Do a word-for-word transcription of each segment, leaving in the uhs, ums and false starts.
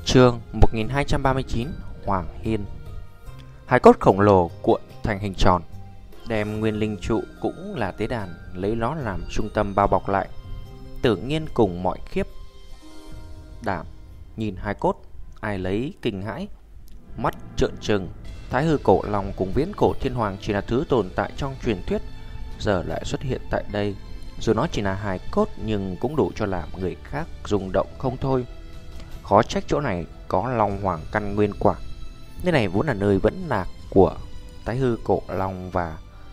Chương một nghìn hai trăm ba mươi chín Hoàng Hiên. Hài cốt khổng lồ cuộn thành hình tròn, đem nguyên linh trụ cũng là tế đàn lấy nó làm trung tâm bao bọc lại. Tự nhiên cùng mọi khiếp đảm nhìn hài cốt, ai lấy kinh hãi, mắt trợn trừng. Thái hư cổ long cùng viễn cổ thiên hoàng chỉ là thứ tồn tại trong truyền thuyết, giờ lại xuất hiện tại đây. Dù nó chỉ là hài cốt nhưng cũng đủ cho làm người khác rung động không thôi. Khó trách chỗ này có Long Hoàng căn nguyên quả. Nơi này vốn là nơi vẫn lạc của Thái hư cổ long và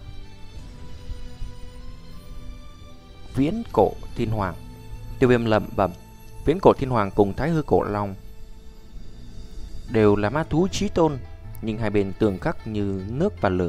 viễn cổ thiên hoàng. Tiêu Viêm lẩm bẩm, viễn cổ thiên hoàng cùng Thái hư cổ long đều là ma thú chí tôn, nhưng hai bên tương khắc như nước và lửa.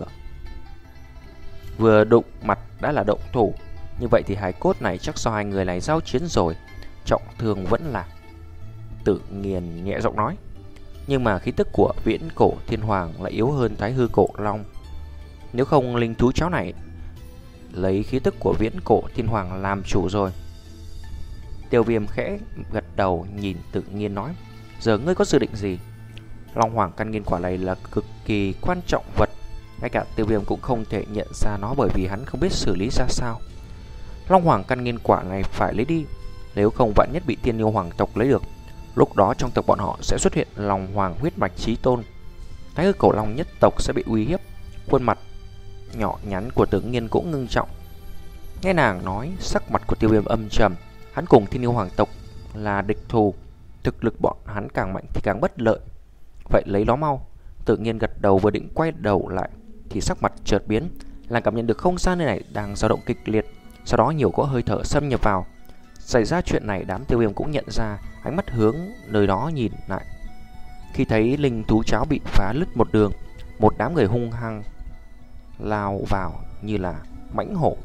Vừa đụng mặt đã là động thủ, như vậy thì hài cốt này chắc do hai người này giao chiến rồi, trọng thương vẫn là. Tự Nghiền nhẹ giọng nói. Nhưng mà khí tức của viễn cổ thiên hoàng lại yếu hơn Thái hư cổ long. Nếu không linh thú chó này lấy khí tức của viễn cổ thiên hoàng làm chủ rồi. Tiêu Viêm khẽ gật đầu nhìn Tự Nhiên nói, giờ ngươi có dự định gì? Long Hoàng căn nguyên quả này là cực kỳ quan trọng vật, ngay cả Tiêu Viêm cũng không thể nhận ra nó, bởi vì hắn không biết xử lý ra sao. Long Hoàng căn nguyên quả này phải lấy đi, nếu không vạn nhất bị Thiên Yêu Hoàng tộc lấy được, lúc đó trong tộc bọn họ sẽ xuất hiện Long Hoàng huyết mạch chí tôn, Thái hư cổ long nhất tộc sẽ bị uy hiếp. Khuôn mặt nhỏ nhắn của Tự Nhiên cũng ngưng trọng. Nghe nàng nói, sắc mặt của Tiêu Viêm âm trầm. Hắn cùng Thiên Yêu Hoàng tộc là địch thù, thực lực bọn hắn càng mạnh thì càng bất lợi. Vậy lấy nó mau. Tự Nhiên gật đầu, vừa định quay đầu lại thì sắc mặt chợt biến. Nàng cảm nhận được không gian nơi này đang dao động kịch liệt, sau đó nhiều cỗ hơi thở xâm nhập vào. Xảy ra chuyện này, đám Tiêu Viêm cũng nhận ra, ánh mắt hướng nơi đó nhìn lại. Khi thấy linh thú cháo bị phá lứt một đường, một đám người hung hăng lao vào như là mãnh hổ.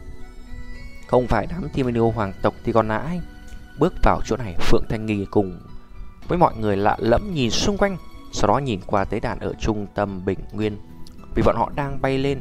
Không phải đám Thiên Yêu Hoàng tộc thì còn là ai? Bước vào chỗ này, Phượng Thanh Nghi cùng với mọi người lạ lẫm nhìn xung quanh, sau đó nhìn qua tế đàn ở trung tâm bình nguyên, vì bọn họ đang bay lên.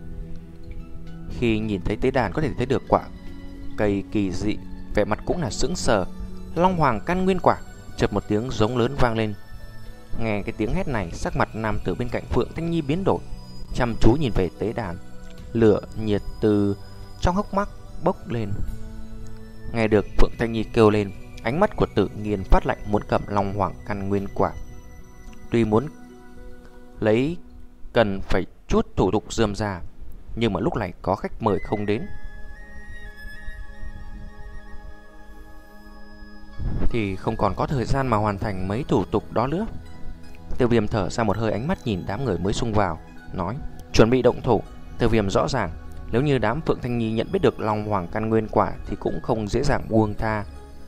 Khi nhìn thấy tế đàn có thể thấy được quả cây kỳ dị, vẻ mặt cũng là sững sờ. Long Hoàng căn nguyên quả. Chợt một tiếng giống lớn vang lên. Nghe cái tiếng hét này, sắc mặt nam tử bên cạnh Phượng Thanh Nhi biến đổi, chăm chú nhìn về tế đàn. Lửa nhiệt từ trong hốc mắt bốc lên. Nghe được Phượng Thanh Nhi kêu lên, ánh mắt của Tự Nhiên phát lạnh, muốn cầm Long Hoàng căn nguyên quả. Tuy muốn lấy cần phải chút thủ tục rườm rà, nhưng mà lúc này có khách mời không đến thì không còn có thời gian mà hoàn thành mấy thủ tục đó nữa. Tiêu Viêm thở ra một hơi, ánh mắt nhìn đám người mới xung vào, nói, chuẩn bị động thủ. Tiêu Viêm rõ ràng, nếu như đám Phượng Thanh Nhi nhận biết được Long Hoàng căn nguyên quả thì cũng không dễ dàng buông tha.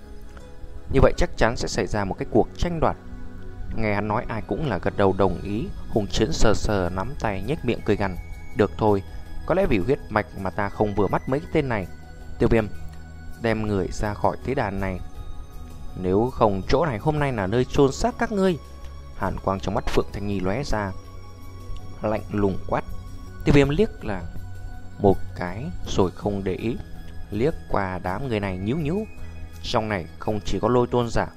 Như vậy chắc chắn sẽ xảy ra một cái cuộc tranh đoạt. Nghe hắn nói, ai cũng là gật đầu đồng ý. Hùng Chiến sờ sờ nắm tay, nhếch miệng cười gằn, được thôi, có lẽ vì huyết mạch mà ta không vừa mắt mấy cái tên này. Tiêu Viêm, đem người ra khỏi tế đàn này, nếu không chỗ này hôm nay là nơi chôn xác các ngươi. Hàn quang trong mắt Phượng Thanh Nhi lóe ra, lạnh lùng quát. Tiêu Viêm liếc là một cái rồi không để ý, liếc qua đám người này nhíu nhíu. Trong này không chỉ có Lôi tôn giả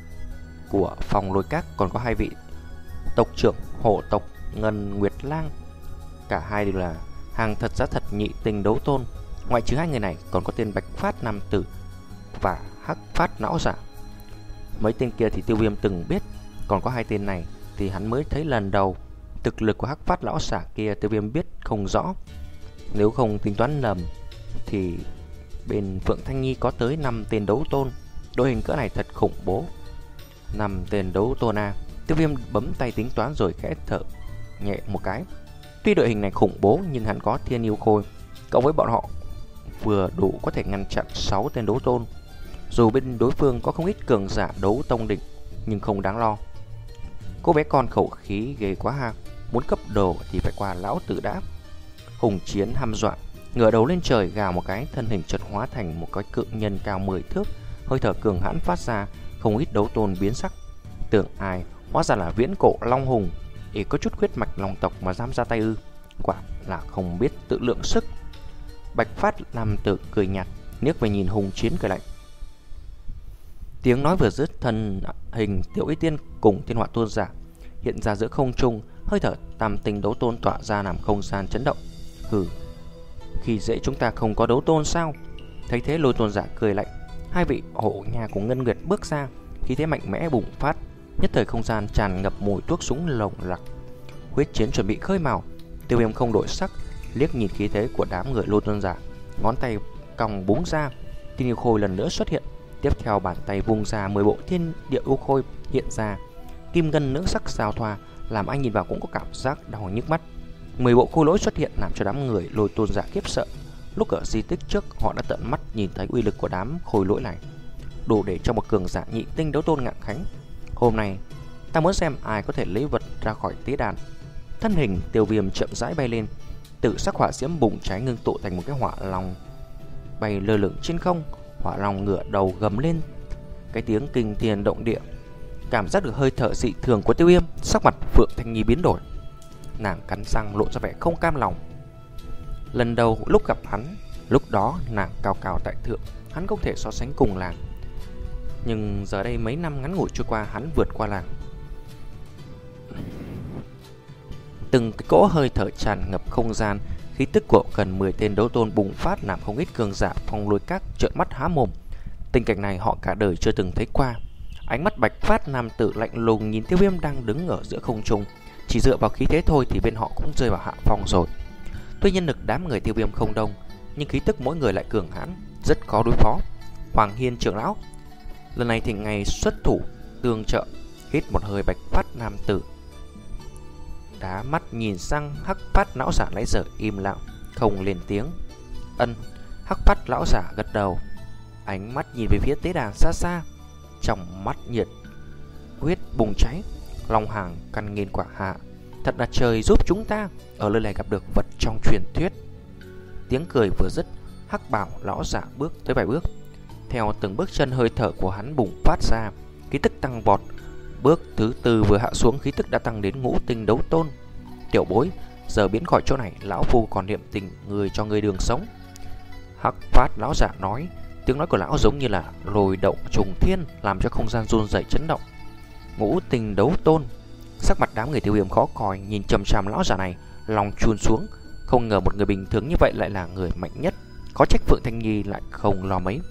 của phòng Lôi Các, còn có hai vị tộc trưởng hộ tộc Ngân Nguyệt Lang. Cả hai đều là hàng thật giá thật nhị tinh đấu tôn. Ngoại trừ hai người này, còn có tên Bạch Phát nam tử và Hắc Phát lão giả. Mấy tên kia thì Tiêu Viêm từng biết, còn có hai tên này thì hắn mới thấy lần đầu. Thực lực của Hắc Phát lão giả kia Tiêu Viêm biết không rõ. Nếu không tính toán lầm thì bên Phượng Thanh Nhi có tới năm tên đấu tôn. Đội hình cỡ này thật khủng bố. Năm tên đấu tôn à? Tiêu Viêm bấm tay tính toán rồi khẽ thở nhẹ một cái. Tuy đội hình này khủng bố nhưng hắn có Thiên Yêu Khôi, cộng với bọn họ vừa đủ có thể ngăn chặn sáu tên đấu tôn. Dù bên đối phương có không ít cường giả đấu tông đỉnh, nhưng không đáng lo. Cô bé con khẩu khí ghê quá ha, muốn cấp đồ thì phải qua lão tử đã. Hùng Chiến hăm dọa, ngửa đầu lên trời gào một cái, thân hình chợt hóa thành một cái cự nhân cao mười thước, hơi thở cường hãn phát ra, không ít đấu tôn biến sắc. Tưởng ai, hóa ra là viễn cổ long hùng, ỷ có chút huyết mạch long tộc mà dám ra tay ư? Quả là không biết tự lượng sức. Bạch Phát nam tử cười nhạt, liếc về nhìn Hùng Chiến cười lạnh. Tiếng nói vừa dứt, thân hình Tiểu Y Tiên cùng Thiên Hỏa Tôn giả hiện ra giữa không trung, hơi thở tam tinh đấu tôn tỏa ra làm không gian chấn động. Hừ, khi dễ chúng ta không có đấu tôn sao? Thấy thế, Lôi Tôn giả cười lạnh. Hai vị hộ nhà của Ngân Nguyệt bước ra, khí thế mạnh mẽ bùng phát, nhất thời không gian tràn ngập mùi thuốc súng lồng lặc. Huyết chiến chuẩn bị khơi mào. Tiêu Viêm không đổi sắc, liếc nhìn khí thế của đám người Lôi Tôn giả, ngón tay còng búng ra, Thiên Yêu Khôi lần nữa xuất hiện. Tiếp theo bàn tay vung ra mười bộ Thiên Địa Yêu Khôi hiện ra, kim ngân nữ sắc giao thoa, làm anh nhìn vào cũng có cảm giác đau nhức mắt. Mười bộ khôi lỗi xuất hiện làm cho đám người Lôi Tôn giả khiếp sợ. Lúc ở di tích trước, họ đã tận mắt nhìn thấy uy lực của đám khôi lỗi này, đủ để cho một cường giả nhị tinh đấu tôn ngạng khánh. Hôm nay ta muốn xem ai có thể lấy vật ra khỏi tế đàn. Thân hình Tiêu Viêm chậm rãi bay lên, tự sắc hỏa diễm bùng cháy ngưng tụ thành một cái hỏa long bay lơ lửng trên không. Hỏa long ngửa đầu gầm lên cái tiếng kinh thiên động địa. Cảm giác được hơi thở dị thường của Tiêu Viêm, sắc mặt Phượng Thanh Nhi biến đổi. Nàng cắn răng lộ ra vẻ không cam lòng. Lần đầu lúc gặp hắn, lúc đó nàng cao cao tại thượng, hắn không thể so sánh cùng nàng. Nhưng giờ đây mấy năm ngắn ngủi trôi qua, hắn vượt qua nàng. Từng cái cỗ hơi thở tràn ngập không gian, khí tức của gần mười tên đấu tôn bùng phát làm không ít cường giả Phong Lôi Các trợn mắt há mồm. Tình cảnh này họ cả đời chưa từng thấy qua. Ánh mắt bạch phát nam tử lạnh lùng nhìn Tiêu Viêm đang đứng ở giữa không trung. Chỉ dựa vào khí thế thôi thì bên họ cũng rơi vào hạ phong rồi. Tuy nhân lực đám người Tiêu Viêm không đông, nhưng khí tức mỗi người lại cường hãn, rất khó đối phó. Hoàng Hiên trưởng lão lần này thì ngày xuất thủ tương trợ. Hít một hơi, bạch phát nam tử đá mắt nhìn sang hắc phát lão giả nãy giờ im lặng không lên tiếng. Ân. Hắc phát lão giả gật đầu, ánh mắt nhìn về phía tế đàn xa xa, trong mắt nhiệt huyết bùng cháy. Long hàng căn nghiền quả hạ, thật là trời giúp chúng ta ở nơi này gặp được vật trong truyền thuyết. Tiếng cười vừa dứt, hắc bảo lão giả bước tới vài bước. Theo từng bước chân, hơi thở của hắn bùng phát ra, khí tức tăng vọt. Bước thứ tư vừa hạ xuống, khí tức đã tăng đến ngũ tinh đấu tôn. Tiểu bối, giờ biến khỏi chỗ này, lão phu còn niệm tình người cho người đường sống. Hắc phát lão giả nói, tiếng nói của lão giống như là lồi động trùng thiên, làm cho không gian run rẩy chấn động. Ngũ tinh đấu tôn. Sắc mặt đám người Tiêu Viêm khó coi, nhìn chằm chằm lão giả này, lòng chun xuống. Không ngờ một người bình thường như vậy lại là người mạnh nhất, có trách Phượng Thanh Nhi lại không lo mấy.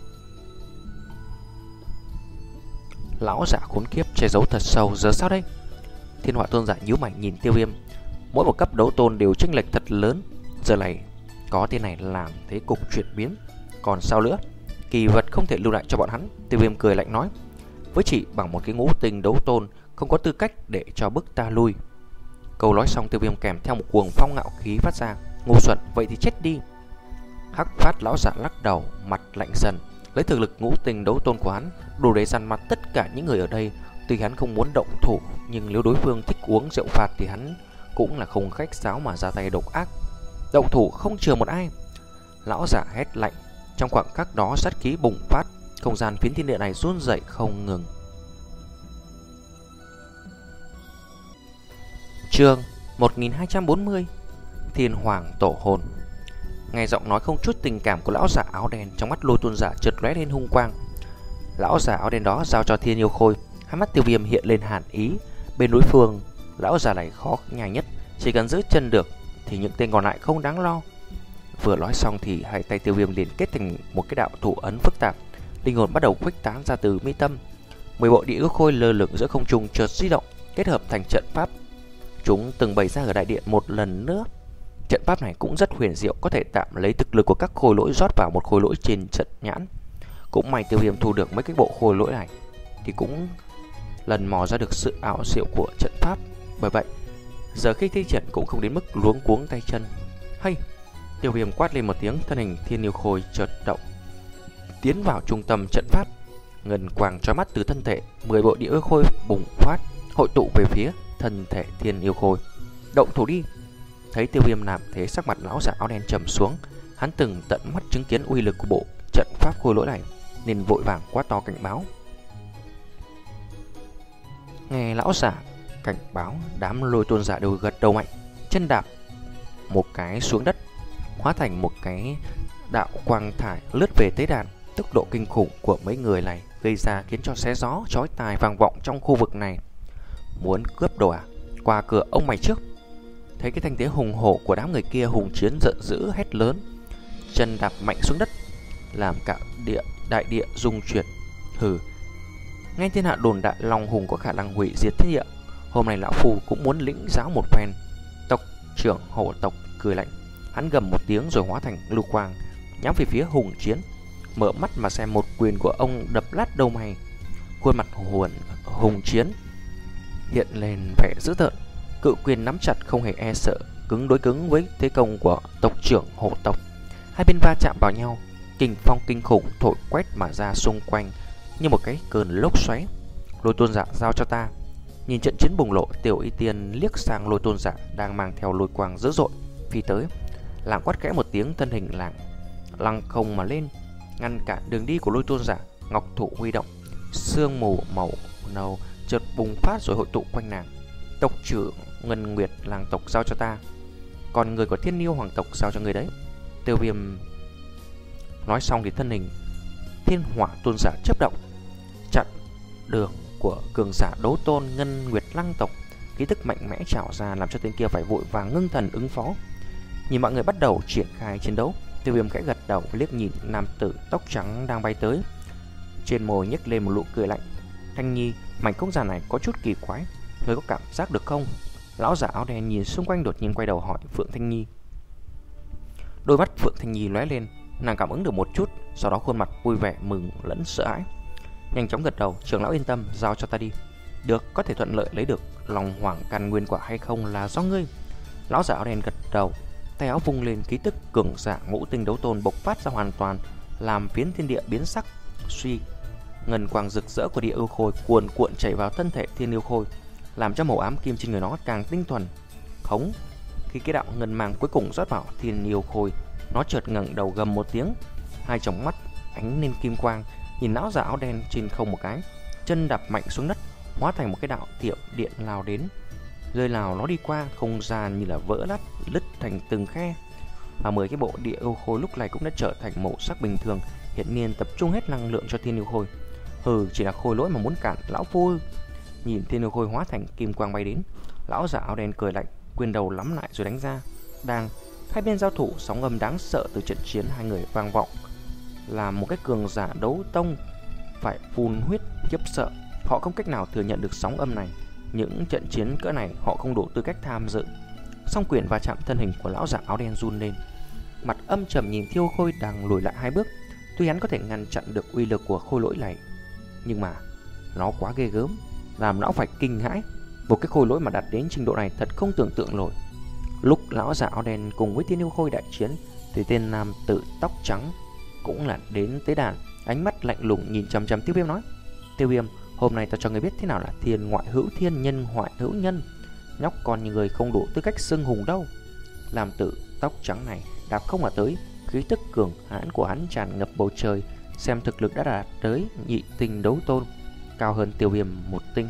Lão giả khốn kiếp che giấu thật sâu, giờ sao đây? Thiên Hỏa Tôn giả nhíu mày nhìn Tiêu Viêm. Mỗi một cấp đấu tôn đều chênh lệch thật lớn, giờ này có tên này làm thế cục chuyển biến. Còn sao nữa? Kỳ vật không thể lưu lại cho bọn hắn. Tiêu Viêm cười lạnh nói, với chỉ bằng một cái ngũ tinh đấu tôn, không có tư cách để cho bức ta lui. Câu nói xong, Tiêu Viêm kèm theo một cuồng phong ngạo khí phát ra. Ngu xuẩn, vậy thì chết đi. Hắc phát lão giả lắc đầu, mặt lạnh dần. Lấy thực lực ngũ tinh đấu tôn của hắn, đủ để dằn mặt tất cả những người ở đây. Tuy hắn không muốn động thủ, nhưng nếu đối phương thích uống rượu phạt thì hắn cũng là không khách sáo mà ra tay độc ác. Động thủ không chừa một ai. Lão giả hét lạnh. Trong khoảng khắc đó, sát khí bùng phát, không gian phiến thiên địa này run rẩy không ngừng. Chương một nghìn hai trăm bốn mươi. Thiên Hoàng Tổ Hồn. Nghe giọng nói không chút tình cảm của lão giả áo đen, trong mắt Lôi Tôn giả chợt lóe lên hung quang. Lão giả áo đen đó giao cho Thiên Yêu Khôi. Hai mắt Tiêu Viêm hiện lên hàn ý. Bên đối phương, lão già này khó nhai nhất, chỉ cần giữ chân được thì những tên còn lại không đáng lo. Vừa nói xong thì hai tay Tiêu Viêm liền kết thành một cái đạo thủ ấn phức tạp, linh hồn bắt đầu khuếch tán ra từ mi tâm. Mười bộ địa yêu khôi lơ lửng giữa không trung chợt di động, kết hợp thành trận pháp. Chúng từng bày ra ở đại điện một lần nữa. Trận pháp này cũng rất huyền diệu, có thể tạm lấy thực lực của các khôi lỗi rót vào một khôi lỗi trên trận nhãn. Cũng may Tiêu Viêm thu được mấy cái bộ khôi lỗi này thì cũng lần mò ra được sự ảo diệu của trận pháp. Bởi vậy giờ khi thi triển cũng không đến mức luống cuống tay chân. Hay, Tiêu Viêm quát lên một tiếng, thân hình Thiên Yêu Khôi chợt động, tiến vào trung tâm trận pháp. Ngân quang chói mắt từ thân thể mười bộ địa yêu khôi bùng phát, hội tụ về phía thân thể Thiên Yêu Khôi. Động thủ đi. Thấy Tiêu Viêm làm thế, sắc mặt lão giả áo đen trầm xuống. Hắn từng tận mắt chứng kiến uy lực của bộ trận pháp khôi lỗi này nên vội vàng quát to cảnh báo. Nghe lão giả cảnh báo, đám Lôi Tôn giả đều gật đầu mạnh, chân đạp một cái xuống đất, hóa thành một cái đạo quang thải lướt về tế đàn. Tốc độ kinh khủng của mấy người này gây ra khiến cho xé gió chói tai vang vọng trong khu vực này. Muốn cướp đồ à? Qua cửa ông mày trước. Thấy cái thanh thế hùng hổ của đám người kia, Hùng Chiến giận dữ hét lớn, chân đạp mạnh xuống đất, làm cả địa đại địa rung chuyển. Hừ, ngay thiên hạ đồn đại Long Hùng có khả năng hủy diệt thiên địa, hôm nay lão phu cũng muốn lĩnh giáo một phen. Tộc trưởng hổ tộc cười lạnh, hắn gầm một tiếng rồi hóa thành lưu quang nhắm về phía Hùng Chiến. Mở mắt mà xem, một quyền của ông đập lát đầu mày. Khuôn mặt hồn Hùng Chiến hiện lên vẻ dữ tợn, cự quyền nắm chặt không hề e sợ, cứng đối cứng với thế công của tộc trưởng hổ tộc. Hai bên va chạm vào nhau, kình phong kinh khủng thổi quét mà ra xung quanh như một cái cơn lốc xoáy. Lôi Tôn Giả, giao cho ta. Nhìn trận chiến bùng lộ, Tiểu Y Tiên liếc sang Lôi Tôn Giả đang mang theo lôi quang dữ dội phi tới, làng quát khẽ một tiếng, thân hình làng lăng không mà lên, ngăn cản đường đi của Lôi Tôn Giả. Ngọc thủ huy động, sương mù màu nâu chợt bùng phát rồi hội tụ quanh nàng. Tộc trưởng Ngân Nguyệt làng tộc giao cho ta, còn người của Thiên Yêu hoàng tộc giao cho người đấy. Tiêu Viêm nói xong thì thân hình Thiên Hỏa Tôn Giả chớp động, chặn đường của cường giả đấu tôn Ngân Nguyệt lăng tộc. Khí tức mạnh mẽ trào ra làm cho tên kia phải vội vàng ngưng thần ứng phó. Nhìn mọi người bắt đầu triển khai chiến đấu, Tiêu Viêm khẽ gật đầu, liếc nhìn nam tử tóc trắng đang bay tới, trên môi nhếch lên một nụ cười lạnh. Thanh Nhi, mảnh không gian này có chút kỳ quái, ngươi có cảm giác được không? Lão giả áo đen nhìn xung quanh đột nhiên quay đầu hỏi Phượng Thanh Nhi. Đôi mắt Phượng Thanh Nhi lóe lên, nàng cảm ứng được một chút, sau đó khuôn mặt vui vẻ mừng lẫn sợ hãi, nhanh chóng gật đầu. Trưởng lão yên tâm, giao cho ta đi. Được, có thể thuận lợi lấy được Long Hoàng căn nguyên quả hay không là do ngươi. Lão giả áo đen gật đầu, tay áo vung lên, khí tức cường giả ngũ tinh đấu tôn bộc phát ra hoàn toàn, làm phiến thiên địa biến sắc. Suy, ngân quang rực rỡ của địa yêu khôi cuồn cuộn chảy vào thân thể thiên yêu khôi, làm cho màu ám kim trên người nó càng tinh thuần. Khống, khi cái đạo ngân mang cuối cùng rót vào thiên yêu khôi, nó chợt ngẩng đầu gầm một tiếng, hai tròng mắt ánh lên kim quang, nhìn lão giả áo đen trên không một cái, chân đạp mạnh xuống đất, hóa thành một cái đạo tiệm điện lao đến. Rơi nào nó đi qua, không gian như là vỡ nát, lứt thành từng khe. Và mười cái bộ địa yêu khôi lúc này cũng đã trở thành màu sắc bình thường, hiện nhiên tập trung hết năng lượng cho thiên yêu khôi. Hừ, chỉ là khôi lỗi mà muốn cản lão phu. Nhìn thiên yêu khôi hóa thành kim quang bay đến, lão giả áo đen cười lạnh, quyền đầu lắm lại rồi đánh ra. Đang hai bên giao thủ, sóng âm đáng sợ từ trận chiến hai người vang vọng, làm một cái cường giả đấu tông phải phun huyết khiếp sợ. Họ không cách nào thừa nhận được sóng âm này. Những trận chiến cỡ này họ không đủ tư cách tham dự. Song quyền va chạm, thân hình của lão giả áo đen run lên, mặt âm trầm nhìn Thiêu Khôi đang lùi lại hai bước. Tuy hắn có thể ngăn chặn được uy lực của khôi lỗi này, nhưng mà nó quá ghê gớm, làm lão phải kinh hãi. Một cái khôi lỗi mà đạt đến trình độ này thật không tưởng tượng nổi. Lúc lão giả áo đen cùng với Thiên Yêu Khôi đại chiến thì tên nam tử tóc trắng cũng là đến tế đàn, ánh mắt lạnh lùng nhìn chằm chằm Tiêu Viêm nói: Tiêu Viêm, hôm nay ta cho người biết thế nào là thiên ngoại hữu thiên, nhân ngoại hữu nhân. Nhóc con như người không đủ tư cách xưng hùng đâu. Nam tử tóc trắng này đạp không mà tới, khí tức cường hãn của hắn tràn ngập bầu trời, xem thực lực đã đạt tới nhị tinh đấu tôn, cao hơn Tiêu Viêm một tinh.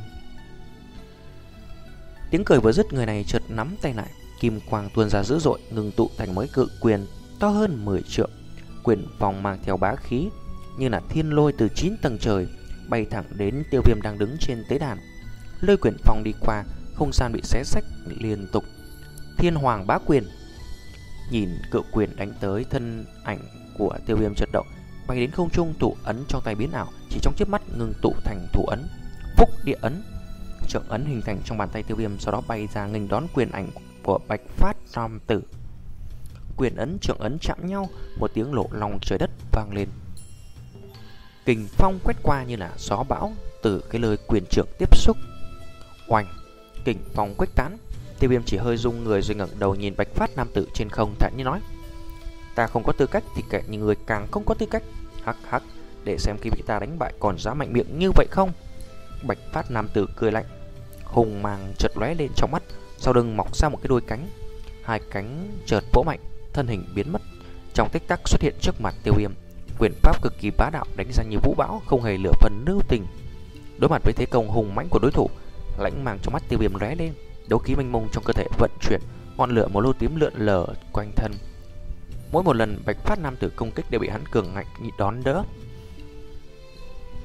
Tiếng cười vừa dứt, người này chợt nắm tay lại, kim quang tuôn ra dữ dội, ngừng tụ thành mấy cự quyền to hơn mười trượng. Quyền vòng mang theo bá khí như là thiên lôi từ chín tầng trời bay thẳng đến Tiêu Viêm đang đứng trên tế đàn. Lôi quyền phong đi qua, không gian bị xé xách liên tục. Thiên Hoàng bá quyền. Nhìn cự quyền đánh tới, thân ảnh của Tiêu Viêm chợt động, bay đến không trung, thủ ấn trong tay biến ảo, chỉ trong chớp mắt ngừng tụ thành thủ ấn Phúc Địa ấn. Trượng ấn hình thành trong bàn tay Tiêu Viêm, sau đó bay ra nghênh đón quyền ảnh của Bạch Phát nam tử. Quyền ấn trượng ấn chạm nhau, một tiếng lộ lòng trời đất vang lên. Kình phong quét qua như là gió bão từ cái lời quyền trượng tiếp xúc. Oanh, kình phong quét tán. Tiêu Viêm chỉ hơi rung người rồi ngẩng đầu nhìn Bạch Phát nam tử trên không, thản nhiên nói: Ta không có tư cách thì kệ những người càng không có tư cách. Hắc hắc, để xem khi bị ta đánh bại còn dám mạnh miệng như vậy không. Bạch Phát nam tử cười lạnh, hùng mang chợt lóe lên trong mắt, sau lưng mọc ra một cái đôi cánh. Hai cánh chợt vỗ mạnh, thân hình biến mất, trong tích tắc xuất hiện trước mặt Tiêu Viêm. Quyền pháp cực kỳ bá đạo đánh ra như vũ bão, không hề lửa phần lưu tình. Đối mặt với thế công hùng mãnh của đối thủ, lãnh mang trong mắt Tiêu Viêm lóe lên, đấu khí mênh mông trong cơ thể vận chuyển, ngọn lửa màu lô tím lượn lờ quanh thân. Mỗi một lần Bạch Phát nam tử công kích đều bị hắn cường ngạnh đón đỡ.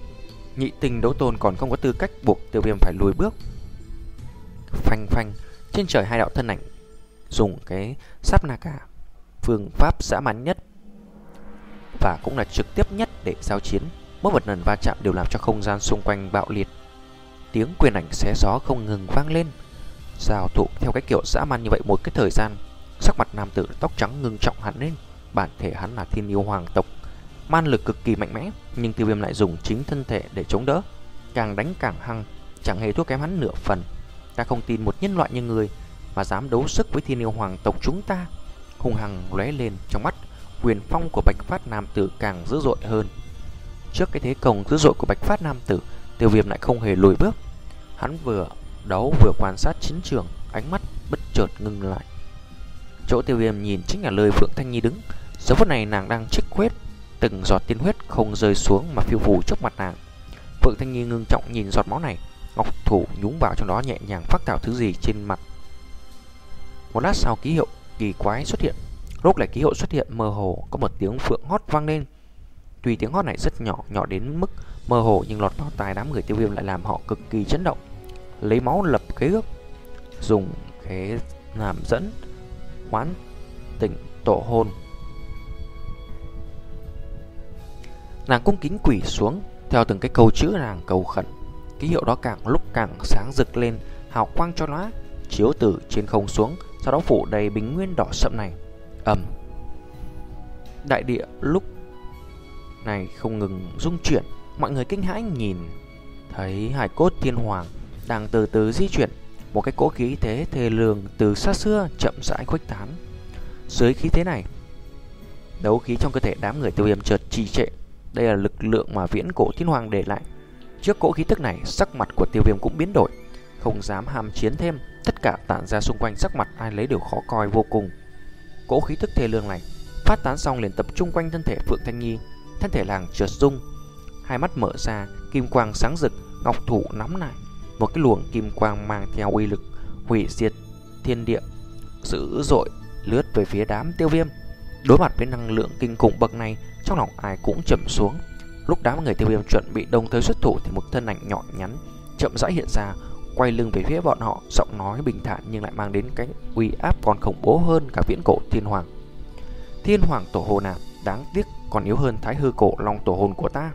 Nhị tinh đấu tôn còn không có tư cách buộc Tiêu Viêm phải lùi bước. Phanh phanh, trên trời hai đạo thân ảnh dùng cái sáp na cả, phương pháp dã man nhất và cũng là trực tiếp nhất để giao chiến. Mỗi một lần va chạm đều làm cho không gian xung quanh bạo liệt. Tiếng quyền ảnh xé gió không ngừng vang lên. Giao thủ theo cái kiểu dã man như vậy một cái thời gian, sắc mặt nam tử tóc trắng ngưng trọng hẳn lên. Bản thể hắn là thiên yêu hoàng tộc, man lực cực kỳ mạnh mẽ, nhưng Tiêu Viêm lại dùng chính thân thể để chống đỡ, càng đánh càng hăng, chẳng hề thua kém hắn nửa phần. Ta không tin một nhân loại như người mà dám đấu sức với thiên yêu hoàng tộc chúng ta. Hung hăng lóe lên trong mắt, quyền phong của Bạch Phát nam tử càng dữ dội hơn. Trước cái thế công dữ dội của Bạch Phát nam tử, Tiêu Viêm lại không hề lùi bước. Hắn vừa đấu vừa quan sát chiến trường, ánh mắt bất chợt ngưng lại. Chỗ Tiêu Viêm nhìn chính là nơi Phượng Thanh Nhi đứng. Giờ phút này nàng đang trích huyết, từng giọt tiên huyết không rơi xuống mà phiêu phù trước mặt nàng. Phượng Thanh Nhi ngưng trọng nhìn giọt máu này, ngọc thủ nhúng vào trong đó nhẹ nhàng phác thảo thứ gì trên mặt. Một lát sau, ký hiệu kỳ quái xuất hiện. Lúc lại ký hiệu xuất hiện mơ hồ có một tiếng phượng hót vang lên. Tuy tiếng hót này rất nhỏ, nhỏ đến mức mơ hồ, nhưng lọt vào tai đám người Tiêu Viêm lại làm họ cực kỳ chấn động. Lấy máu lập khế ước, dùng khế làm dẫn, hoán tỉnh tổ hôn. Nàng cung kính quỳ xuống, theo từng cái câu chữ nàng cầu khẩn. Ký hiệu đó càng lúc càng sáng rực lên, hào quang cho lóa, chiếu từ trên không xuống, sau đó phủ đầy bình nguyên đỏ sậm này. Ầm. Đại địa lúc này không ngừng rung chuyển, mọi người kinh hãi nhìn thấy hải cốt thiên hoàng đang từ từ di chuyển. Một cái cỗ khí thế thê lương từ xa xưa chậm rãi khuếch tán. Dưới khí thế này, đấu khí trong cơ thể đám người Tiêu Viêm chợt trì trệ. Đây là lực lượng mà viễn cổ thiên hoàng để lại. Trước cỗ khí tức này, sắc mặt của Tiêu Viêm cũng biến đổi, không dám ham chiến thêm. Tất cả tản ra xung quanh, sắc mặt ai lấy đều khó coi vô cùng. Cỗ khí tức thê lương này phát tán xong liền tập trung quanh thân thể Phượng Thanh Nhi. Thân thể nàng chợt rung, hai mắt mở ra, kim quang sáng rực, ngọc thủ nắm lại. Một cái luồng kim quang mang theo uy lực hủy diệt thiên địa dữ dội lướt về phía đám Tiêu Viêm. Đối mặt với năng lượng kinh khủng bậc này, trong lòng ai cũng trầm xuống. Lúc đám người Tiêu Viêm chuẩn bị đồng thời xuất thủ thì một thân ảnh nhỏ nhắn chậm rãi hiện ra, quay lưng về phía bọn họ, giọng nói bình thản nhưng lại mang đến cái uy áp còn khủng bố hơn cả viễn cổ thiên hoàng. Thiên hoàng tổ hồn à, đáng tiếc còn yếu hơn thái hư cổ long tổ hồn của ta.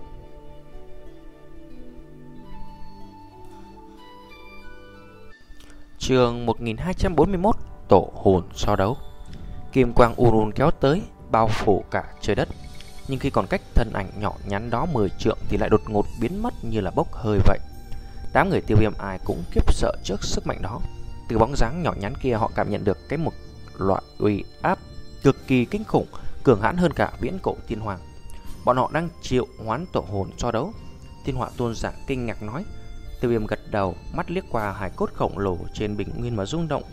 Chương một nghìn hai trăm bốn mươi mốt, tổ hồn so đấu. Kim quang urun kéo tới, bao phủ cả trời đất. Nhưng khi còn cách thân ảnh nhỏ nhắn đó mười trượng thì lại đột ngột biến mất như là bốc hơi vậy. Đám người Tiêu Viêm ai cũng khiếp sợ trước sức mạnh đó. Từ bóng dáng nhỏ nhắn kia họ cảm nhận được cái một loại uy áp cực kỳ kinh khủng, cường hãn hơn cả viễn cổ thiên hoàng. Bọn họ đang triệu hoán tổ hồn so đấu. Thiên họa tôn giả kinh ngạc nói. Tiêu Viêm gật đầu, mắt liếc qua hải cốt khổng lồ trên bình nguyên mà rung động.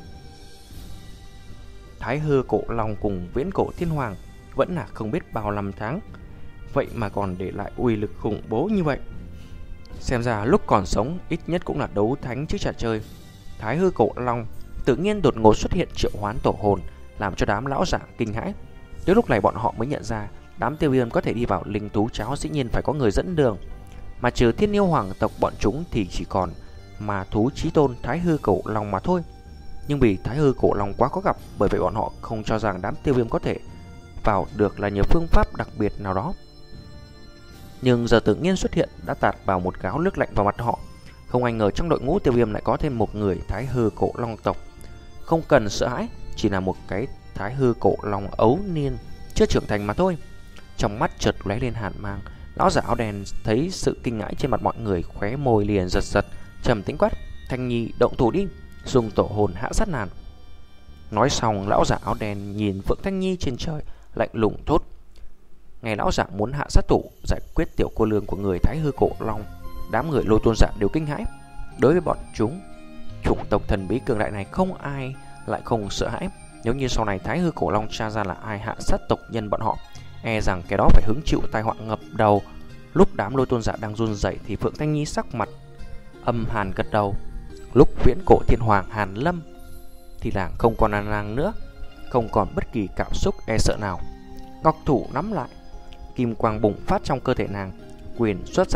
Thái hư cổ long cùng viễn cổ thiên hoàng vẫn là không biết bao năm tháng, vậy mà còn để lại uy lực khủng bố như vậy. Xem ra lúc còn sống ít nhất cũng là đấu thánh chứ chả chơi. Thái hư cổ long tự nhiên đột ngột xuất hiện triệu hoán tổ hồn, làm cho đám lão giả kinh hãi. Đến lúc này bọn họ mới nhận ra đám Tiêu Viêm có thể đi vào linh thú cháo dĩ nhiên phải có người dẫn đường, mà trừ thiên yêu hoàng tộc bọn chúng thì chỉ còn mà thú chí tôn thái hư cổ long mà thôi. Nhưng vì thái hư cổ long quá khó gặp, bởi vậy bọn họ không cho rằng đám Tiêu Viêm có thể vào được là nhờ phương pháp đặc biệt nào đó. Nhưng giờ tự nhiên xuất hiện đã tạt vào một gáo nước lạnh vào mặt họ. Không ai ngờ trong đội ngũ Tiêu Viêm lại có thêm một người thái hư cổ long tộc. Không cần sợ hãi, chỉ là một cái thái hư cổ long ấu niên chưa trưởng thành mà thôi. Trong mắt chợt lóe lên hàn mang. Lão giả áo đen thấy sự kinh ngãi trên mặt mọi người, khóe môi liền giật giật, trầm tĩnh quát: Thanh Nhi, động thủ đi, dùng tổ hồn hạ sát nàng. Nói xong, lão giả áo đen nhìn Phượng Thanh Nhi trên trời, lạnh lùng thốt: Ngày lão giả muốn hạ sát thủ, giải quyết tiểu cô lương của người thái hư cổ long. Đám người Lôi Tôn giả đều kinh hãi. Đối với bọn chúng, chủng tộc thần bí cường đại này không ai lại không sợ hãi. Nếu như sau này thái hư cổ long tra ra là ai hạ sát tộc nhân bọn họ, e rằng cái đó phải hứng chịu tai họa ngập đầu. Lúc đám Lôi Tôn giả đang run rẩy thì Phượng Thanh Nhi sắc mặt âm hàn gật đầu. Lúc viễn cổ thiên hoàng Hàn Lâm thì nàng không còn an nàng nữa, không còn bất kỳ cảm xúc e sợ nào. Ngọc thủ nắm lại, kim quang bùng phát trong cơ thể nàng, quyền xuất ra,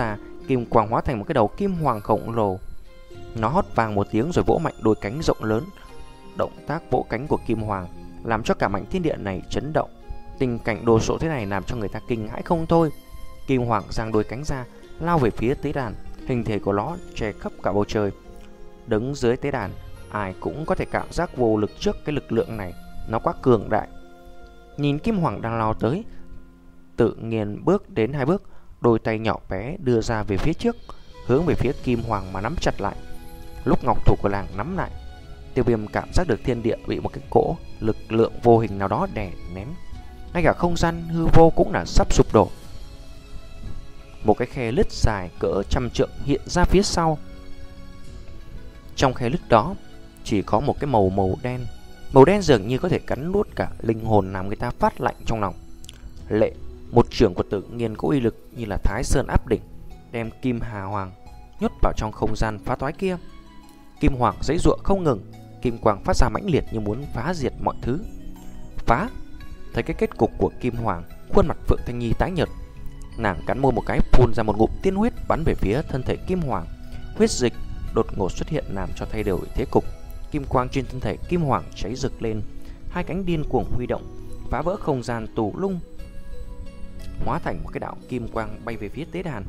kim quang hóa thành một cái đầu kim hoàng khổng lồ. Nó hót vang một tiếng rồi vỗ mạnh đôi cánh rộng lớn. Động tác vỗ cánh của kim hoàng làm cho cả mảnh thiên địa này chấn động. Tình cảnh đồ sộ thế này làm cho người ta kinh hãi không thôi. Kim hoàng giang đôi cánh ra, lao về phía tế đàn. Hình thể của nó che khắp cả bầu trời. Đứng dưới tế đàn, ai cũng có thể cảm giác vô lực trước cái lực lượng này. Nó quá cường đại. Nhìn kim hoàng đang lao tới, tự nhiên bước đến hai bước, đôi tay nhỏ bé đưa ra về phía trước, hướng về phía kim hoàng mà nắm chặt lại. Lúc ngọc thủ của làng nắm lại, Tiêu Viêm cảm giác được thiên địa bị một cái cỗ lực lượng vô hình nào đó đè nén. Ngay cả không gian hư vô cũng là sắp sụp đổ. Một cái khe lứt dài cỡ trăm trượng hiện ra phía sau. Trong khe lứt đó chỉ có một cái màu màu đen. Màu đen dường như có thể cắn nuốt cả linh hồn, làm người ta phát lạnh trong lòng. Lệ, một trưởng của tự nhiên có uy lực như là Thái Sơn áp đỉnh, đem Kim Hà Hoàng nhốt vào trong không gian phá toái kia. Kim Hoàng giãy giụa không ngừng, kim quang phát ra mãnh liệt như muốn phá diệt mọi thứ. Phá! Thấy cái kết cục của Kim Hoàng, khuôn mặt Phượng Thanh Nhi tái nhợt. Nàng cắn môi một cái, phun ra một ngụm tiên huyết bắn về phía thân thể Kim Hoàng. Huyết dịch đột ngột xuất hiện làm cho thay đổi thế cục. Kim quang trên thân thể Kim Hoàng cháy rực lên, hai cánh điên cuồng huy động, phá vỡ không gian tù lung, hóa thành một cái đạo kim quang bay về phía tế đàn.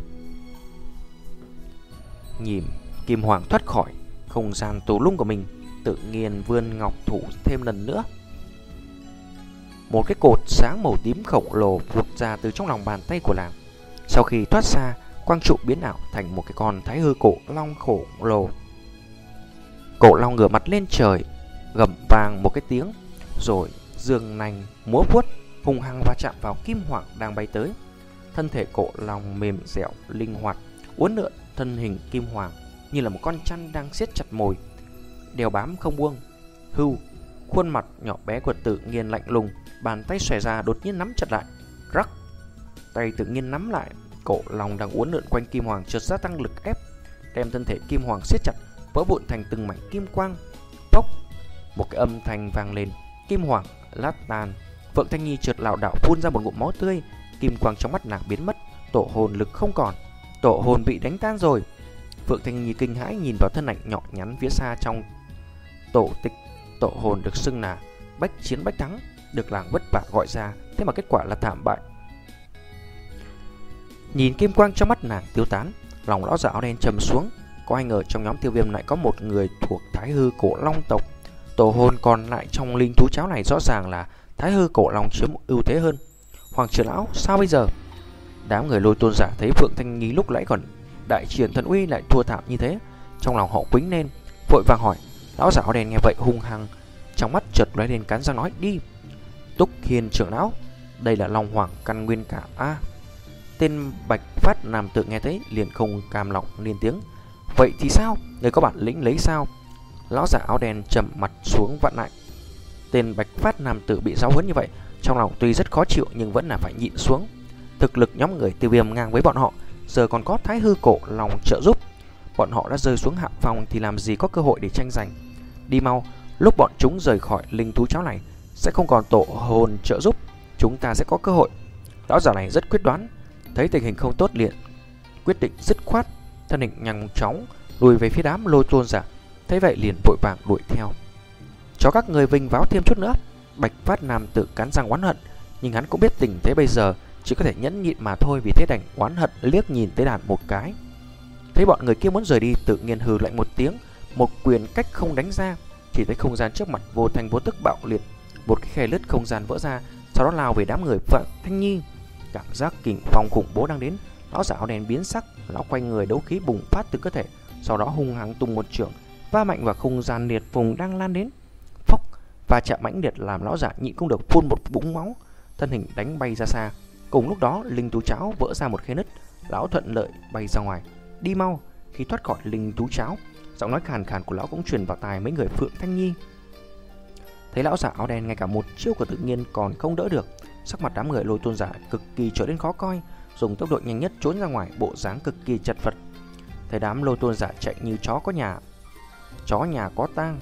Nhìn Kim Hoàng thoát khỏi không gian tù lung của mình, tự nhiên vươn ngọc thủ thêm lần nữa. Một cái cột sáng màu tím khổng lồ vụt ra từ trong lòng bàn tay của nàng. Sau khi thoát ra, quang trụ biến ảo thành một cái con thái hư cổ long khổng lồ. Cổ long ngửa mặt lên trời, gầm vang một cái tiếng, rồi giương nanh múa vuốt hung hăng va chạm vào Kim Hoàng đang bay tới. Thân thể cổ long mềm dẻo, linh hoạt, uốn lượn thân hình Kim Hoàng như là một con chăn đang siết chặt mồi, đeo bám không buông. Hưu, khuôn mặt nhỏ bé của tự nhiên lạnh lùng, bàn tay xòe ra đột nhiên nắm chặt lại. Rắc, tay tự nhiên nắm lại, cổ long đang uốn lượn quanh Kim Hoàng chợt gia tăng lực ép, đem thân thể Kim Hoàng siết chặt, vỡ vụn thành từng mảnh kim quang. Phốc, một cái âm thanh vang lên, Kim Hoàng lát tan. Phượng Thanh Nhi chợt lảo đảo phun ra một ngụm máu tươi, kim quang trong mắt nàng biến mất, tổ hồn lực không còn, tổ hồn bị đánh tan rồi. Phượng Thanh Nhi kinh hãi nhìn vào thân ảnh nhỏ nhắn phía xa trong tổ tịch. Tổ hồn được xưng là bách chiến bách thắng, được làng vất vả gọi ra, thế mà kết quả là thảm bại. Nhìn kim quang trong mắt nàng tiêu tán, lòng lão giả áo đen trầm xuống. Có ai ngờ trong nhóm Tiêu Viêm lại có một người thuộc Thái Hư Cổ Long tộc. Tổ hồn còn lại trong linh thú cháo này rõ ràng là Thái Hư Cổ Long chiếm ưu thế hơn. Hoàng trưởng lão, sao bây giờ? Đám người Lôi Tôn giả thấy Phượng Thanh Nhi lúc nãy còn đại triển thần uy lại thua thảm như thế, trong lòng họ quýnh lên, vội vàng hỏi. Lão giả áo đen nghe vậy hung hăng, trong mắt chợt lóe lên cắn răng nói: đi. Túc Hiên trưởng lão, đây là Long Hoàng căn nguyên cả a. À, tên Bạch Phát nam tự nghe thấy liền không cam lòng lên tiếng: vậy thì sao, người có bản lĩnh lấy sao? Lão giả áo đen trầm mặt xuống vặn lại. Tên Bạch Phát nam tử bị giáo huấn như vậy, trong lòng tuy rất khó chịu nhưng vẫn là phải nhịn xuống. Thực lực nhóm người Tiêu Viêm ngang với bọn họ, giờ còn có Thái Hư Cổ Long trợ giúp, bọn họ đã rơi xuống hạ phong thì làm gì có cơ hội để tranh giành. Đi mau, lúc bọn chúng rời khỏi linh thú cháo này sẽ không còn tổ hồn trợ giúp, chúng ta sẽ có cơ hội. Lão giả này rất quyết đoán, thấy tình hình không tốt liền quyết định dứt khoát, thân hình nhanh chóng lùi về phía đám Lôi Tôn giả. Thấy vậy liền vội vàng đuổi theo. Cho các người vinh váo thêm chút nữa. Bạch Phát nam tự cắn răng oán hận, nhưng hắn cũng biết tình thế bây giờ chỉ có thể nhẫn nhịn mà thôi, vì thế đành oán hận liếc nhìn tế đàn một cái. Thấy bọn người kia muốn rời đi, tự nhiên hừ lạnh một tiếng, một quyền cách không đánh ra. Chỉ thấy không gian trước mặt vô thành vô tức bạo liệt, một cái khe lứt không gian vỡ ra, sau đó lao về đám người Phượng Thanh Nhi. Cảm giác kình phong khủng bố đang đến, lão giả áo đen biến sắc, lão quay người, đấu khí bùng phát từ cơ thể, sau đó hung hăng tung một chưởng va mạnh vào không gian liệt phùng đang lan đến. Phốc, và chạm mãnh liệt làm lão giả nhịn không được phun một búng máu, thân hình đánh bay ra xa. Cùng lúc đó linh thú cháo vỡ ra một khe nứt, lão thuận lợi bay ra ngoài. Đi mau. Khi thoát khỏi linh thú cháo, giọng nói khàn khàn của lão cũng truyền vào tai mấy người Phượng Thanh Nhi. Thấy lão giả áo đen ngay cả một chiêu của tự nhiên còn không đỡ được, sắc mặt đám người Lôi Tôn giả cực kỳ trở nên khó coi, dùng tốc độ nhanh nhất trốn ra ngoài, bộ dáng cực kỳ chật vật. Thấy đám Lôi Tôn giả chạy như chó có nhà, chó nhà có tang.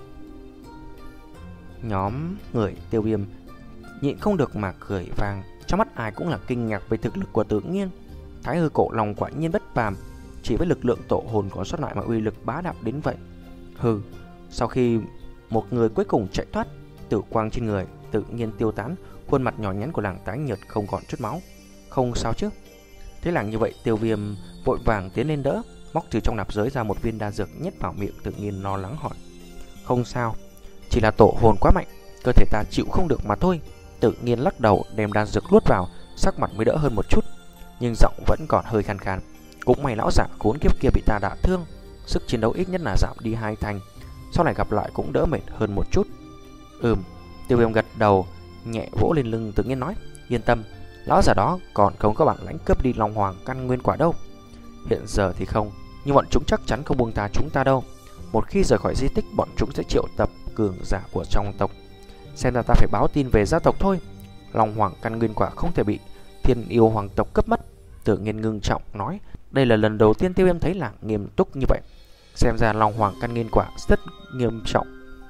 Nhóm người Tiêu Viêm nhịn không được mà cười vang, trong mắt ai cũng là kinh ngạc về thực lực của tự nhiên. Thái hư cổ long quả nhiên bất phàm, chỉ với lực lượng tổ hồn có sót lại mà uy lực bá đạo đến vậy. Hừ, sau khi một người cuối cùng chạy thoát, tử quang trên người tự nhiên tiêu tán, khuôn mặt nhỏ nhắn của nàng tái nhợt không còn chút máu. Không sao chứ? Thấy nàng như vậy, Tiêu Viêm vội vàng tiến lên đỡ, móc từ trong nạp giới ra một viên đan dược nhét vào miệng, tự nhiên lo lắng hỏi. Không sao, chỉ là tổ hồn quá mạnh, cơ thể ta chịu không được mà thôi. Tự nhiên lắc đầu đem đan dược nuốt vào, sắc mặt mới đỡ hơn một chút, nhưng giọng vẫn còn hơi khàn khàn. Cũng may lão giả khốn kiếp kia bị ta đả thương, sức chiến đấu ít nhất là giảm đi hai thành, sau này gặp lại cũng đỡ mệt hơn một chút. Ừm, Tiêu Viêm gật đầu, nhẹ vỗ lên lưng tự nhiên nói, yên tâm, lão giả đó còn không có bản lãnh cướp đi Long Hoàng căn nguyên quả đâu. Hiện giờ thì không, nhưng bọn chúng chắc chắn không buông tha chúng ta đâu. Một khi rời khỏi di tích, bọn chúng sẽ triệu tập cường giả của trong tộc. Xem ra ta phải báo tin về gia tộc thôi. Long Hoàng căn nguyên quả không thể bị Thiên Yêu Hoàng tộc cướp mất. Tự nhiên ngưng trọng nói, đây là lần đầu tiên Tiêu Viêm thấy là nghiêm túc như vậy. Xem ra Long Hoàng căn nguyên quả rất nghiêm trọng.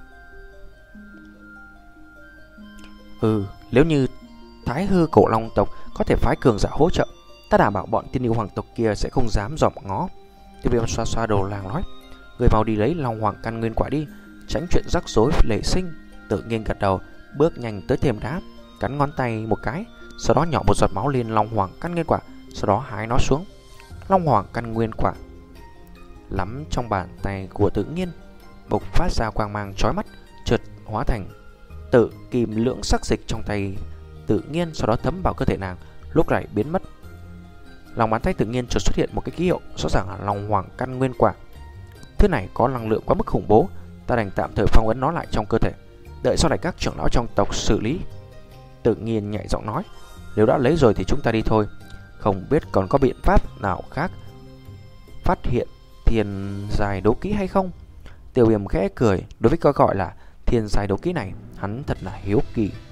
Ừ, nếu như Thái hư cổ long tộc có thể phái cường giả hỗ trợ, ta đảm bảo bọn Thiên Yêu Hoàng tộc kia sẽ không dám dòm ngó. Tiêu Viêm xoa xoa đầu làng nói, người mau đi lấy Long Hoàng căn nguyên quả đi, tránh chuyện rắc rối nảy sinh. Tự nhiên gật đầu, bước nhanh tới thềm đá, cắn ngón tay một cái, sau đó nhỏ một giọt máu lên Long Hoàng căn nguyên quả, sau đó hái nó xuống. Long Hoàng căn nguyên quả lắm trong bàn tay của Tự Nhiên, bộc phát ra quang mang chói mắt, chợt hóa thành tự kim lưỡng sắc dịch trong tay Tự Nhiên, sau đó thấm vào cơ thể nàng, lúc này biến mất. Lòng bàn tay Tự Nhiên chợt xuất hiện một cái ký hiệu, rõ ràng là Long Hoàng căn nguyên quả. Thứ này có năng lượng quá mức khủng bố, ta đành tạm thời phong ấn nó lại trong cơ thể, đợi sau này các trưởng lão trong tộc xử lý. Tự Nhiên nhạy giọng nói, nếu đã lấy rồi thì chúng ta đi thôi. Không biết còn có biện pháp nào khác phát hiện thiên giai đấu kỹ hay không? Tiêu Viêm khẽ cười, đối với cái gọi là thiên giai đấu kỹ này, hắn thật là hiếu kỳ.